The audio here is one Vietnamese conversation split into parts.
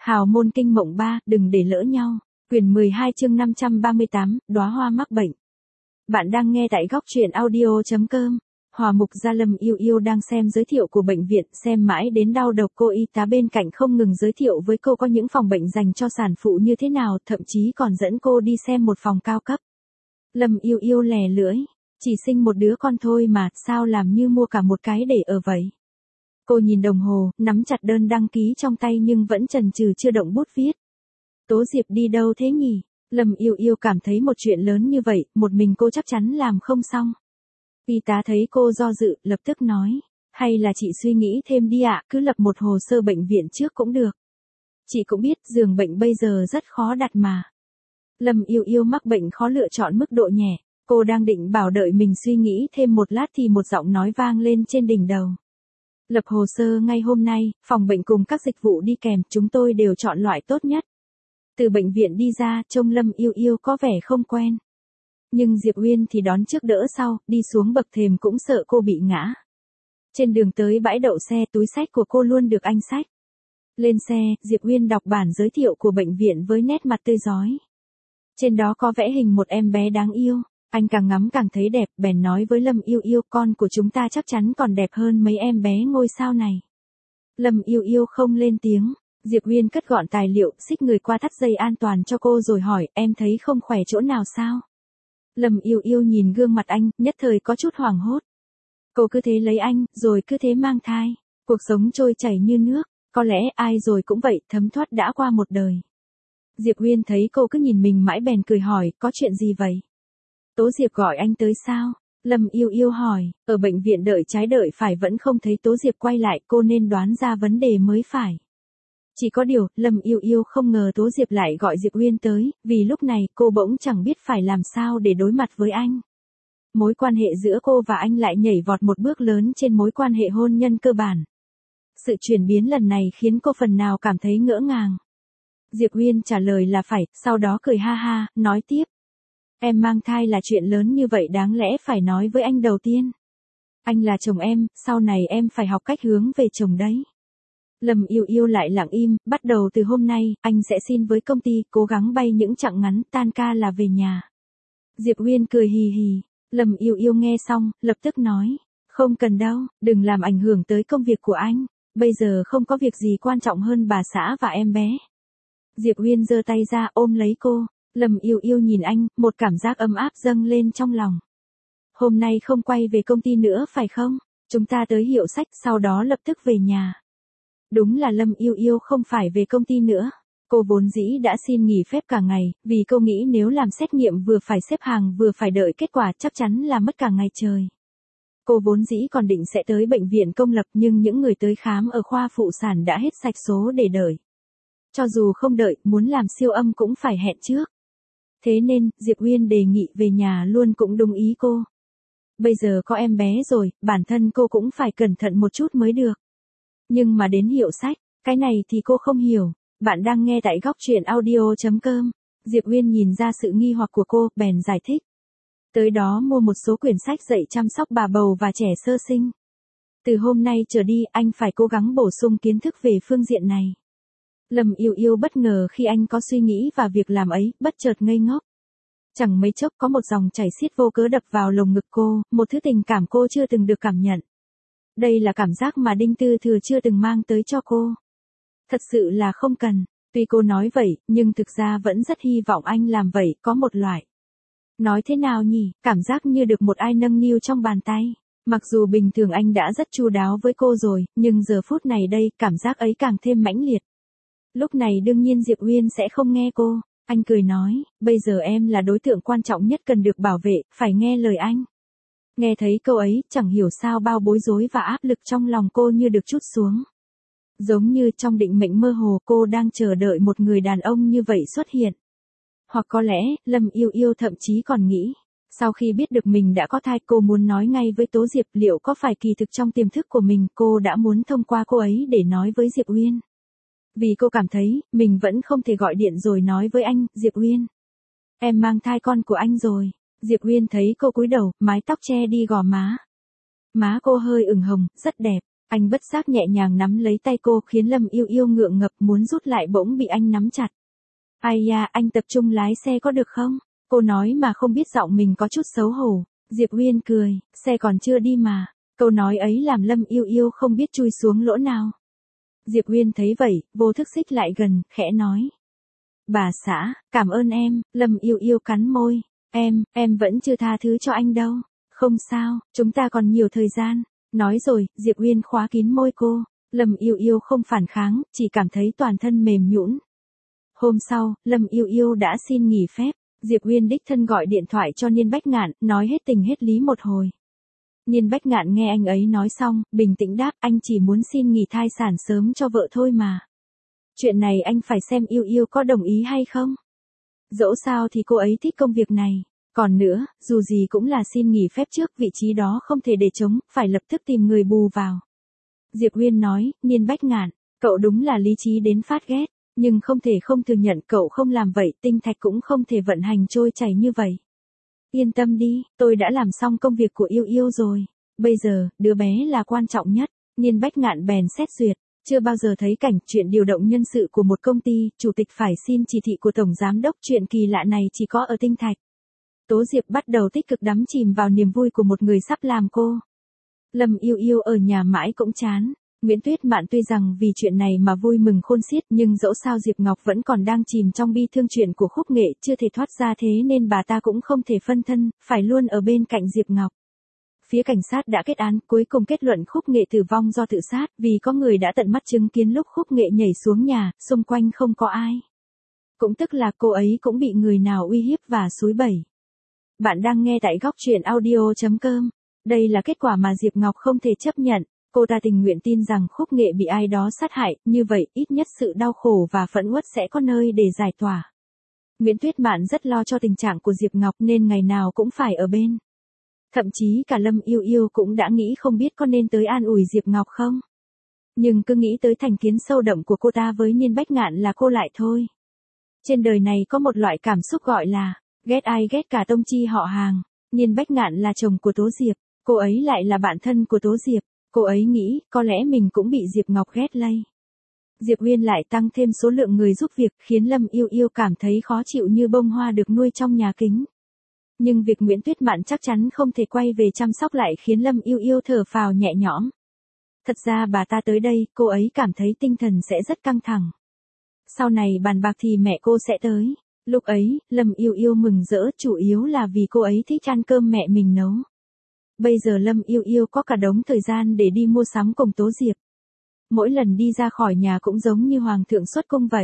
Hào môn kinh mộng 3, đừng để lỡ nhau. Quyển 12 chương 538, đóa hoa mắc bệnh. Bạn đang nghe tại góc truyện audio.com. Hòa mục gia Lâm Yêu Yêu đang xem giới thiệu của bệnh viện, xem mãi đến đau đầu. Cô y tá bên cạnh không ngừng giới thiệu với cô có những phòng bệnh dành cho sản phụ như thế nào, thậm chí còn dẫn cô đi xem một phòng cao cấp. Lâm Yêu Yêu lè lưỡi, chỉ sinh một đứa con thôi mà, sao làm như mua cả một cái để ở vậy. Cô nhìn đồng hồ, nắm chặt đơn đăng ký trong tay nhưng vẫn chần chừ chưa động bút viết. Tố Diệp đi đâu thế nhỉ? Lâm Yêu Yêu cảm thấy một chuyện lớn như vậy, một mình cô chắc chắn làm không xong. Y tá thấy cô do dự, lập tức nói, hay là chị suy nghĩ thêm đi ạ, cứ lập một hồ sơ bệnh viện trước cũng được. Chị cũng biết giường bệnh bây giờ rất khó đặt mà. Lâm Yêu Yêu mắc bệnh khó lựa chọn mức độ nhẹ, cô đang định bảo đợi mình suy nghĩ thêm một lát thì một giọng nói vang lên trên đỉnh đầu. Lập hồ sơ ngay hôm nay, phòng bệnh cùng các dịch vụ đi kèm, chúng tôi đều chọn loại tốt nhất. Từ bệnh viện đi ra, trông Lâm Yêu Yêu có vẻ không quen. Nhưng Diệp Uyên thì đón trước đỡ sau, đi xuống bậc thềm cũng sợ cô bị ngã. Trên đường tới bãi đậu xe, túi xách của cô luôn được anh xách. Lên xe, Diệp Uyên đọc bản giới thiệu của bệnh viện với nét mặt tươi rói. Trên đó có vẽ hình một em bé đáng yêu. Anh càng ngắm càng thấy đẹp, bèn nói với Lâm Yêu Yêu, con của chúng ta chắc chắn còn đẹp hơn mấy em bé ngôi sao này. Lâm Yêu Yêu không lên tiếng. Diệp Uyên cất gọn tài liệu, xích người qua thắt dây an toàn cho cô rồi hỏi, em thấy không khỏe chỗ nào sao? Lâm Yêu Yêu nhìn gương mặt anh, nhất thời có chút hoảng hốt. Cô cứ thế lấy anh, rồi cứ thế mang thai. Cuộc sống trôi chảy như nước, có lẽ ai rồi cũng vậy, thấm thoát đã qua một đời. Diệp Uyên thấy cô cứ nhìn mình mãi bèn cười hỏi, có chuyện gì vậy? Tố Diệp gọi anh tới sao? Lâm Yêu Yêu hỏi, ở bệnh viện đợi trái đợi phải vẫn không thấy Tố Diệp quay lại, cô nên đoán ra vấn đề mới phải. Chỉ có điều, Lâm Yêu Yêu không ngờ Tố Diệp lại gọi Diệp Uyên tới, vì lúc này cô bỗng chẳng biết phải làm sao để đối mặt với anh. Mối quan hệ giữa cô và anh lại nhảy vọt một bước lớn trên mối quan hệ hôn nhân cơ bản. Sự chuyển biến lần này khiến cô phần nào cảm thấy ngỡ ngàng. Diệp Uyên trả lời là phải, sau đó cười ha ha, nói tiếp. Em mang thai là chuyện lớn như vậy đáng lẽ phải nói với anh đầu tiên. Anh là chồng em, sau này em phải học cách hướng về chồng đấy. Lâm Yêu Yêu lại lặng im, bắt đầu từ hôm nay, anh sẽ xin với công ty, cố gắng bay những chặng ngắn, tan ca là về nhà. Diệp Uyên cười hì hì, Lâm Yêu Yêu nghe xong, lập tức nói, không cần đâu, đừng làm ảnh hưởng tới công việc của anh, bây giờ không có việc gì quan trọng hơn bà xã và em bé. Diệp Uyên giơ tay ra ôm lấy cô, Lâm Yêu Yêu nhìn anh, một cảm giác ấm áp dâng lên trong lòng. Hôm nay không quay về công ty nữa phải không? Chúng ta tới hiệu sách, sau đó lập tức về nhà. Đúng là Lâm Yêu Yêu không phải về công ty nữa. Cô vốn dĩ đã xin nghỉ phép cả ngày, vì cô nghĩ nếu làm xét nghiệm vừa phải xếp hàng vừa phải đợi kết quả chắc chắn là mất cả ngày trời. Cô vốn dĩ còn định sẽ tới bệnh viện công lập nhưng những người tới khám ở khoa phụ sản đã hết sạch số để đợi. Cho dù không đợi, muốn làm siêu âm cũng phải hẹn trước. Thế nên, Diệp Uyên đề nghị về nhà luôn cũng đúng ý cô. Bây giờ có em bé rồi, bản thân cô cũng phải cẩn thận một chút mới được. Nhưng mà đến hiệu sách, cái này thì cô không hiểu. Bạn đang nghe tại góc truyện audio.com. Diệp Uyên nhìn ra sự nghi hoặc của cô, bèn giải thích. Tới đó mua một số quyển sách dạy chăm sóc bà bầu và trẻ sơ sinh. Từ hôm nay trở đi, anh phải cố gắng bổ sung kiến thức về phương diện này. Lâm Yêu Yêu bất ngờ khi anh có suy nghĩ và việc làm ấy, bất chợt ngây ngốc. Chẳng mấy chốc có một dòng chảy xiết vô cớ đập vào lồng ngực cô, một thứ tình cảm cô chưa từng được cảm nhận. Đây là cảm giác mà Đinh Tư Thừa chưa từng mang tới cho cô. Thật sự là không cần, tuy cô nói vậy, nhưng thực ra vẫn rất hy vọng anh làm vậy, có một loại. Nói thế nào nhỉ, cảm giác như được một ai nâng niu trong bàn tay. Mặc dù bình thường anh đã rất chu đáo với cô rồi, nhưng giờ phút này đây, cảm giác ấy càng thêm mãnh liệt. Lúc này đương nhiên Diệp Uyên sẽ không nghe cô. Anh cười nói, bây giờ em là đối tượng quan trọng nhất cần được bảo vệ, phải nghe lời anh. Nghe thấy câu ấy, chẳng hiểu sao bao bối rối và áp lực trong lòng cô như được trút xuống. Giống như trong định mệnh mơ hồ cô đang chờ đợi một người đàn ông như vậy xuất hiện. Hoặc có lẽ, Lâm Yêu Yêu thậm chí còn nghĩ, sau khi biết được mình đã có thai cô muốn nói ngay với Tố Diệp liệu có phải kỳ thực trong tiềm thức của mình cô đã muốn thông qua cô ấy để nói với Diệp Uyên. Vì cô cảm thấy, mình vẫn không thể gọi điện rồi nói với anh, Diệp Uyên. Em mang thai con của anh rồi. Diệp Uyên thấy cô cúi đầu, mái tóc che đi gò má. Má cô hơi ửng hồng, rất đẹp. Anh bất giác nhẹ nhàng nắm lấy tay cô khiến Lâm Yêu Yêu ngượng ngập muốn rút lại bỗng bị anh nắm chặt. Ai da, anh tập trung lái xe có được không? Cô nói mà không biết giọng mình có chút xấu hổ. Diệp Uyên cười, xe còn chưa đi mà. Câu nói ấy làm Lâm Yêu Yêu không biết chui xuống lỗ nào. Diệp Uyên thấy vậy, vô thức xích lại gần, khẽ nói. Bà xã, cảm ơn em. Lâm Yêu Yêu cắn môi. Em vẫn chưa tha thứ cho anh đâu. Không sao, chúng ta còn nhiều thời gian. Nói rồi, Diệp Uyên khóa kín môi cô. Lâm Yêu Yêu không phản kháng, chỉ cảm thấy toàn thân mềm nhũn. Hôm sau, Lâm Yêu Yêu đã xin nghỉ phép. Diệp Uyên đích thân gọi điện thoại cho Niên Bách Ngạn, nói hết tình hết lý một hồi. Niên Bách Ngạn nghe anh ấy nói xong, bình tĩnh đáp, anh chỉ muốn xin nghỉ thai sản sớm cho vợ thôi mà. Chuyện này anh phải xem Yêu Yêu có đồng ý hay không. Dẫu sao thì cô ấy thích công việc này. Còn nữa, dù gì cũng là xin nghỉ phép trước, vị trí đó không thể để trống, phải lập tức tìm người bù vào. Diệp Uyên nói, Niên Bách Ngạn, cậu đúng là lý trí đến phát ghét, nhưng không thể không thừa nhận cậu không làm vậy, tinh thạch cũng không thể vận hành trôi chảy như vậy. Yên tâm đi, tôi đã làm xong công việc của Yêu Yêu rồi. Bây giờ, đứa bé là quan trọng nhất. Niên Bách Ngạn bèn xét duyệt. Chưa bao giờ thấy cảnh chuyện điều động nhân sự của một công ty, chủ tịch phải xin chỉ thị của tổng giám đốc, chuyện kỳ lạ này chỉ có ở tinh thạch. Tố Diệp bắt đầu tích cực đắm chìm vào niềm vui của một người sắp làm cô. Lâm Yêu Yêu ở nhà mãi cũng chán. Nguyễn Tuyết Mạn tuy rằng vì chuyện này mà vui mừng khôn xiết, nhưng dẫu sao Diệp Ngọc vẫn còn đang chìm trong bi thương chuyện của Khúc Nghệ, chưa thể thoát ra, thế nên bà ta cũng không thể phân thân, phải luôn ở bên cạnh Diệp Ngọc. Phía cảnh sát đã kết án, cuối cùng kết luận Khúc Nghệ tử vong do tự sát, vì có người đã tận mắt chứng kiến lúc Khúc Nghệ nhảy xuống nhà, xung quanh không có ai. Cũng tức là cô ấy cũng bị người nào uy hiếp và xúi bẩy. Bạn đang nghe tại góc truyện audio.com. Đây là kết quả mà Diệp Ngọc không thể chấp nhận. Cô ta tình nguyện tin rằng Khúc Nghệ bị ai đó sát hại, như vậy ít nhất sự đau khổ và phẫn uất sẽ có nơi để giải tỏa. Nguyễn Tuyết Mạn rất lo cho tình trạng của Diệp Ngọc nên ngày nào cũng phải ở bên. Thậm chí cả Lâm Yêu Yêu cũng đã nghĩ không biết có nên tới an ủi Diệp Ngọc không. Nhưng cứ nghĩ tới thành kiến sâu đậm của cô ta với Niên Bách Ngạn là cô lại thôi. Trên đời này có một loại cảm xúc gọi là ghét ai ghét cả tông chi họ hàng. Niên Bách Ngạn là chồng của Tố Diệp, cô ấy lại là bạn thân của Tố Diệp. Cô ấy nghĩ, có lẽ mình cũng bị Diệp Ngọc ghét lây. Diệp Uyên lại tăng thêm số lượng người giúp việc, khiến Lâm Yêu Yêu cảm thấy khó chịu như bông hoa được nuôi trong nhà kính. Nhưng việc Nguyễn Tuyết Mạn chắc chắn không thể quay về chăm sóc lại khiến Lâm Yêu Yêu thở phào nhẹ nhõm. Thật ra bà ta tới đây, cô ấy cảm thấy tinh thần sẽ rất căng thẳng. Sau này bàn bạc thì mẹ cô sẽ tới. Lúc ấy, Lâm Yêu Yêu mừng rỡ, chủ yếu là vì cô ấy thích ăn cơm mẹ mình nấu. Bây giờ Lâm Yêu Yêu có cả đống thời gian để đi mua sắm cùng Tố Diệp. Mỗi lần đi ra khỏi nhà cũng giống như hoàng thượng xuất cung vậy.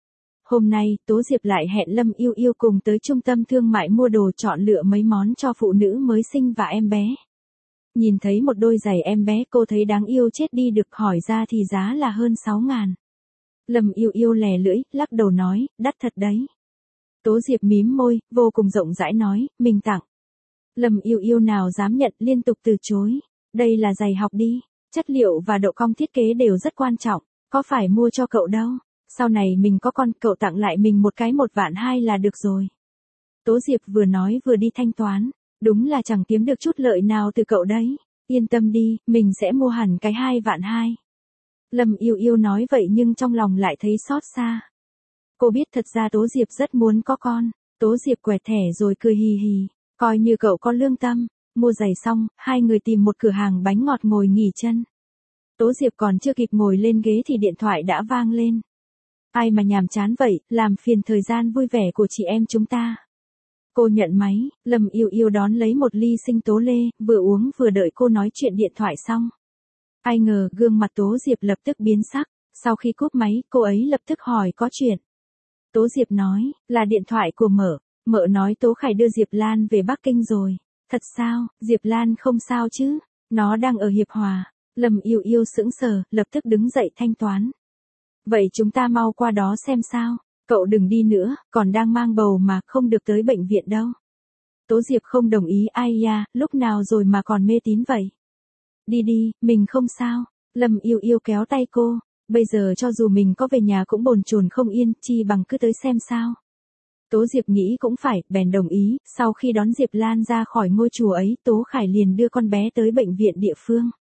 Hôm nay, Tố Diệp lại hẹn Lâm Yêu Yêu cùng tới trung tâm thương mại mua đồ, chọn lựa mấy món cho phụ nữ mới sinh và em bé. Nhìn thấy một đôi giày em bé cô thấy đáng yêu chết đi được, hỏi ra thì giá là hơn 6.000. Lâm Yêu Yêu lè lưỡi, lắc đầu nói, đắt thật đấy. Tố Diệp mím môi, vô cùng rộng rãi nói, mình tặng. Lâm Yêu Yêu nào dám nhận, liên tục từ chối. Đây là giày học đi, chất liệu và độ cong thiết kế đều rất quan trọng, có phải mua cho cậu đâu. Sau này mình có con, cậu tặng lại mình một cái 1.200.000 là được rồi. Tố Diệp vừa nói vừa đi thanh toán, đúng là chẳng kiếm được chút lợi nào từ cậu đấy. Yên tâm đi, mình sẽ mua hẳn cái 2.200.000. Lâm Yêu Yêu nói vậy nhưng trong lòng lại thấy xót xa. Cô biết thật ra Tố Diệp rất muốn có con. Tố Diệp quẹt thẻ rồi cười hì hì, coi như cậu có lương tâm. Mua giày xong, hai người tìm một cửa hàng bánh ngọt ngồi nghỉ chân. Tố Diệp còn chưa kịp ngồi lên ghế thì điện thoại đã vang lên. Ai mà nhàm chán vậy, làm phiền thời gian vui vẻ của chị em chúng ta. Cô nhận máy, Lâm Yêu Yêu đón lấy một ly sinh tố lê, vừa uống vừa đợi cô nói chuyện điện thoại xong. Ai ngờ gương mặt Tố Diệp lập tức biến sắc, sau khi cúp máy cô ấy lập tức hỏi có chuyện. Tố Diệp nói, là điện thoại của Mợ nói Tố Khải đưa Diệp Lan về Bắc Kinh rồi. Thật sao, Diệp Lan không sao chứ, nó đang ở Hiệp Hòa. Lâm Yêu Yêu sững sờ, lập tức đứng dậy thanh toán. Vậy chúng ta mau qua đó xem sao, cậu đừng đi nữa, còn đang mang bầu mà, không được tới bệnh viện đâu. Tố Diệp không đồng ý, ai da, lúc nào rồi mà còn mê tín vậy. Đi đi, mình không sao. Lâm Yêu Yêu kéo tay cô, bây giờ cho dù mình có về nhà cũng bồn chồn không yên, chi bằng cứ tới xem sao. Tố Diệp nghĩ cũng phải, bèn đồng ý. Sau khi đón Diệp Lan ra khỏi ngôi chùa ấy, Tố Khải liền đưa con bé tới bệnh viện địa phương.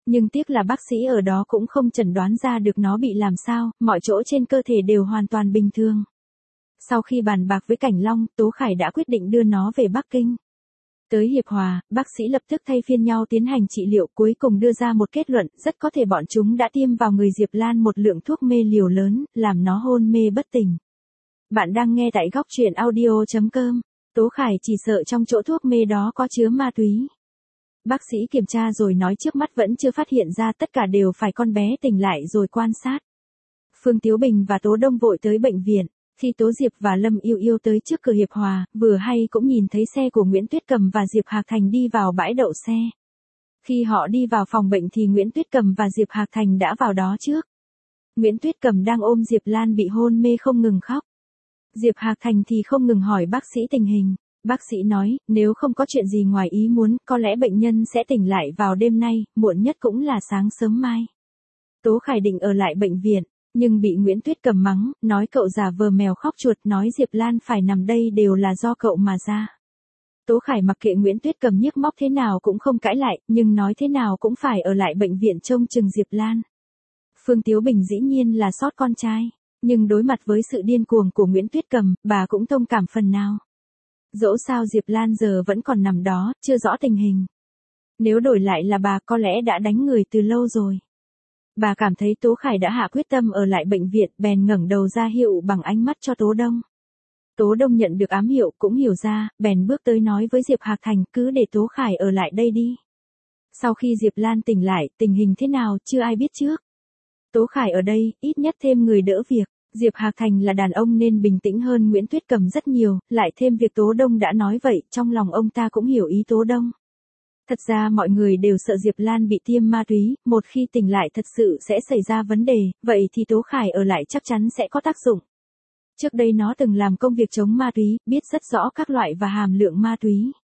Nhưng tiếc là bác sĩ ở đó cũng không chẩn đoán ra được nó bị làm sao, mọi chỗ trên cơ thể đều hoàn toàn bình thường. Sau khi bàn bạc với Cảnh Long, Tố Khải đã quyết định đưa nó về Bắc Kinh. Tới Hiệp Hòa, bác sĩ lập tức thay phiên nhau tiến hành trị liệu, cuối cùng đưa ra một kết luận, rất có thể bọn chúng đã tiêm vào người Diệp Lan một lượng thuốc mê liều lớn, làm nó hôn mê bất tỉnh. Bạn đang nghe tại góc truyện audio.com. Tố Khải chỉ sợ trong chỗ thuốc mê đó có chứa ma túy. Bác sĩ kiểm tra rồi nói trước mắt vẫn chưa phát hiện ra, tất cả đều phải con bé tỉnh lại rồi quan sát. Phương Tiếu Bình và Tố Đông vội tới bệnh viện. Khi Tố Diệp và Lâm Yêu Yêu tới trước cửa Hiệp Hòa, vừa hay cũng nhìn thấy xe của Nguyễn Tuyết Cầm và Diệp Hạc Thành đi vào bãi đậu xe. Khi họ đi vào phòng bệnh thì Nguyễn Tuyết Cầm và Diệp Hạc Thành đã vào đó trước. Nguyễn Tuyết Cầm đang ôm Diệp Lan bị hôn mê không ngừng khóc. Diệp Hạc Thành thì không ngừng hỏi bác sĩ tình hình. Bác sĩ nói, nếu không có chuyện gì ngoài ý muốn, có lẽ bệnh nhân sẽ tỉnh lại vào đêm nay, muộn nhất cũng là sáng sớm mai. Tố Khải định ở lại bệnh viện, nhưng bị Nguyễn Tuyết Cầm mắng, nói cậu giả vờ mèo khóc chuột, nói Diệp Lan phải nằm đây đều là do cậu mà ra. Tố Khải mặc kệ Nguyễn Tuyết Cầm nhức móc thế nào cũng không cãi lại, nhưng nói thế nào cũng phải ở lại bệnh viện trông chừng Diệp Lan. Phương Tiếu Bình dĩ nhiên là sót con trai, nhưng đối mặt với sự điên cuồng của Nguyễn Tuyết Cầm, bà cũng thông cảm phần nào. Dẫu sao Diệp Lan giờ vẫn còn nằm đó, chưa rõ tình hình. Nếu đổi lại là bà có lẽ đã đánh người từ lâu rồi. Bà cảm thấy Tố Khải đã hạ quyết tâm ở lại bệnh viện, bèn ngẩng đầu ra hiệu bằng ánh mắt cho Tố Đông. Tố Đông nhận được ám hiệu cũng hiểu ra, bèn bước tới nói với Diệp Hạc Thành cứ để Tố Khải ở lại đây đi. Sau khi Diệp Lan tỉnh lại, tình hình thế nào chưa ai biết trước. Tố Khải ở đây, ít nhất thêm người đỡ việc. Diệp Hạc Thành là đàn ông nên bình tĩnh hơn Nguyễn Tuyết Cầm rất nhiều, lại thêm việc Tố Đông đã nói vậy, trong lòng ông ta cũng hiểu ý Tố Đông. Thật ra mọi người đều sợ Diệp Lan bị tiêm ma túy, một khi tỉnh lại thật sự sẽ xảy ra vấn đề, vậy thì Tố Khải ở lại chắc chắn sẽ có tác dụng. Trước đây nó từng làm công việc chống ma túy, biết rất rõ các loại và hàm lượng ma túy.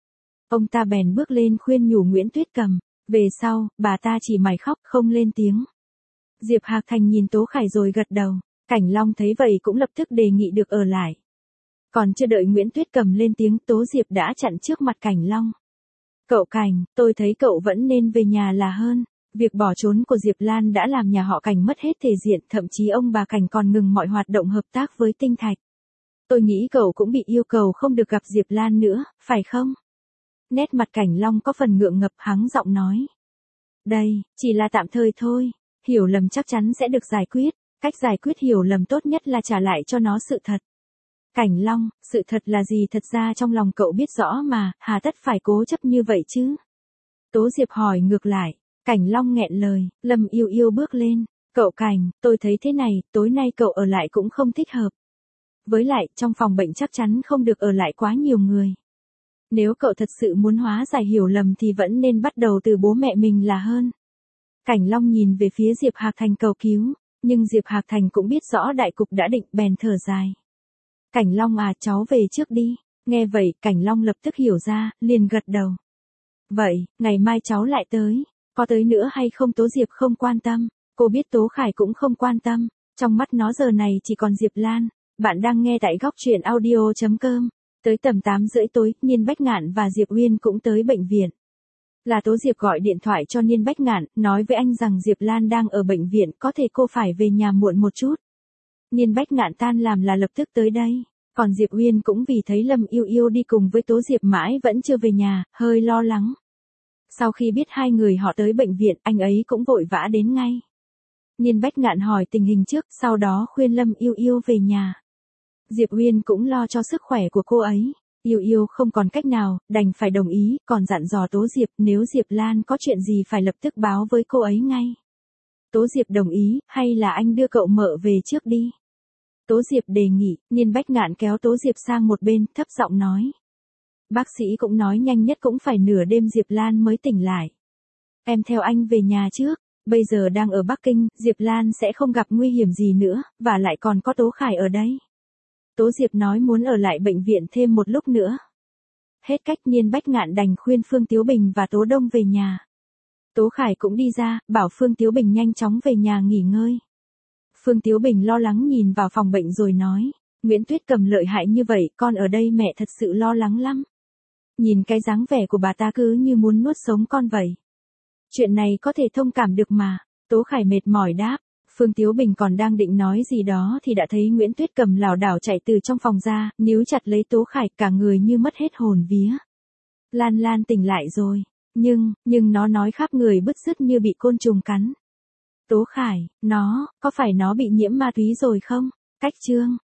Ông ta bèn bước lên khuyên nhủ Nguyễn Tuyết Cầm, về sau, bà ta chỉ mải khóc không lên tiếng. Diệp Hạc Thành nhìn Tố Khải rồi gật đầu, Cảnh Long thấy vậy cũng lập tức đề nghị được ở lại. Còn chưa đợi Nguyễn Tuyết Cầm lên tiếng, Tố Diệp đã chặn trước mặt Cảnh Long. Cậu Cảnh, tôi thấy cậu vẫn nên về nhà là hơn. Việc bỏ trốn của Diệp Lan đã làm nhà họ Cảnh mất hết thể diện, thậm chí ông bà Cảnh còn ngừng mọi hoạt động hợp tác với Tinh Thạch. Tôi nghĩ cậu cũng bị yêu cầu không được gặp Diệp Lan nữa, phải không? Nét mặt Cảnh Long có phần ngượng ngập, hắng giọng nói. Đây, chỉ là tạm thời thôi, hiểu lầm chắc chắn sẽ được giải quyết, cách giải quyết hiểu lầm tốt nhất là trả lại cho nó sự thật. Cảnh Long, sự thật là gì thật ra trong lòng cậu biết rõ mà, hà tất phải cố chấp như vậy chứ? Tố Diệp hỏi ngược lại, Cảnh Long nghẹn lời, Lâm Yêu Yêu bước lên, cậu Cảnh, tôi thấy thế này, tối nay cậu ở lại cũng không thích hợp. Với lại, trong phòng bệnh chắc chắn không được ở lại quá nhiều người. Nếu cậu thật sự muốn hóa giải hiểu lầm thì vẫn nên bắt đầu từ bố mẹ mình là hơn. Cảnh Long nhìn về phía Diệp Hạc Thành cầu cứu, nhưng Diệp Hạc Thành cũng biết rõ đại cục đã định, bèn thở dài. Cảnh Long à, cháu về trước đi. Nghe vậy, Cảnh Long lập tức hiểu ra, liền gật đầu. Vậy, ngày mai cháu lại tới. Có tới nữa hay không Tố Diệp không quan tâm. Cô biết Tố Khải cũng không quan tâm. Trong mắt nó giờ này chỉ còn Diệp Lan. Bạn đang nghe tại góc truyện audio.com. Tới tầm 8 rưỡi tối, Niên Bách Ngạn và Diệp Uyên cũng tới bệnh viện. Là Tố Diệp gọi điện thoại cho Niên Bách Ngạn, nói với anh rằng Diệp Lan đang ở bệnh viện, có thể cô phải về nhà muộn một chút. Niên Bách Ngạn tan làm là lập tức tới đây. Còn Diệp Uyên cũng vì thấy Lâm Yêu Yêu đi cùng với Tố Diệp mãi vẫn chưa về nhà, hơi lo lắng. Sau khi biết hai người họ tới bệnh viện, anh ấy cũng vội vã đến ngay. Niên Bách Ngạn hỏi tình hình trước, sau đó khuyên Lâm Yêu Yêu về nhà. Diệp Uyên cũng lo cho sức khỏe của cô ấy. Yêu Yêu không còn cách nào, đành phải đồng ý, còn dặn dò Tố Diệp nếu Diệp Lan có chuyện gì phải lập tức báo với cô ấy ngay. Tố Diệp đồng ý, hay là anh đưa cậu mợ về trước đi. Tố Diệp đề nghị, Niên Bách Ngạn kéo Tố Diệp sang một bên, thấp giọng nói. Bác sĩ cũng nói nhanh nhất cũng phải nửa đêm Diệp Lan mới tỉnh lại. Em theo anh về nhà trước, bây giờ đang ở Bắc Kinh, Diệp Lan sẽ không gặp nguy hiểm gì nữa, và lại còn có Tố Khải ở đây. Tố Diệp nói muốn ở lại bệnh viện thêm một lúc nữa. Hết cách, Niên Bách Ngạn đành khuyên Phương Tiếu Bình và Tố Đông về nhà. Tố Khải cũng đi ra, bảo Phương Tiếu Bình nhanh chóng về nhà nghỉ ngơi. Phương Tiếu Bình lo lắng nhìn vào phòng bệnh rồi nói, Nguyễn Tuyết Cầm lợi hại như vậy, con ở đây mẹ thật sự lo lắng lắm. Nhìn cái dáng vẻ của bà ta cứ như muốn nuốt sống con vậy. Chuyện này có thể thông cảm được mà. Tố Khải mệt mỏi đáp. Phương Tiếu Bình còn đang định nói gì đó thì đã thấy Nguyễn Tuyết Cầm lảo đảo chạy từ trong phòng ra, níu chặt lấy Tố Khải, cả người như mất hết hồn vía. Lan Lan tỉnh lại rồi, nhưng nó nói khắp người bứt rứt như bị côn trùng cắn. Tố Khải, có phải nó bị nhiễm ma túy rồi không? Cách Trương,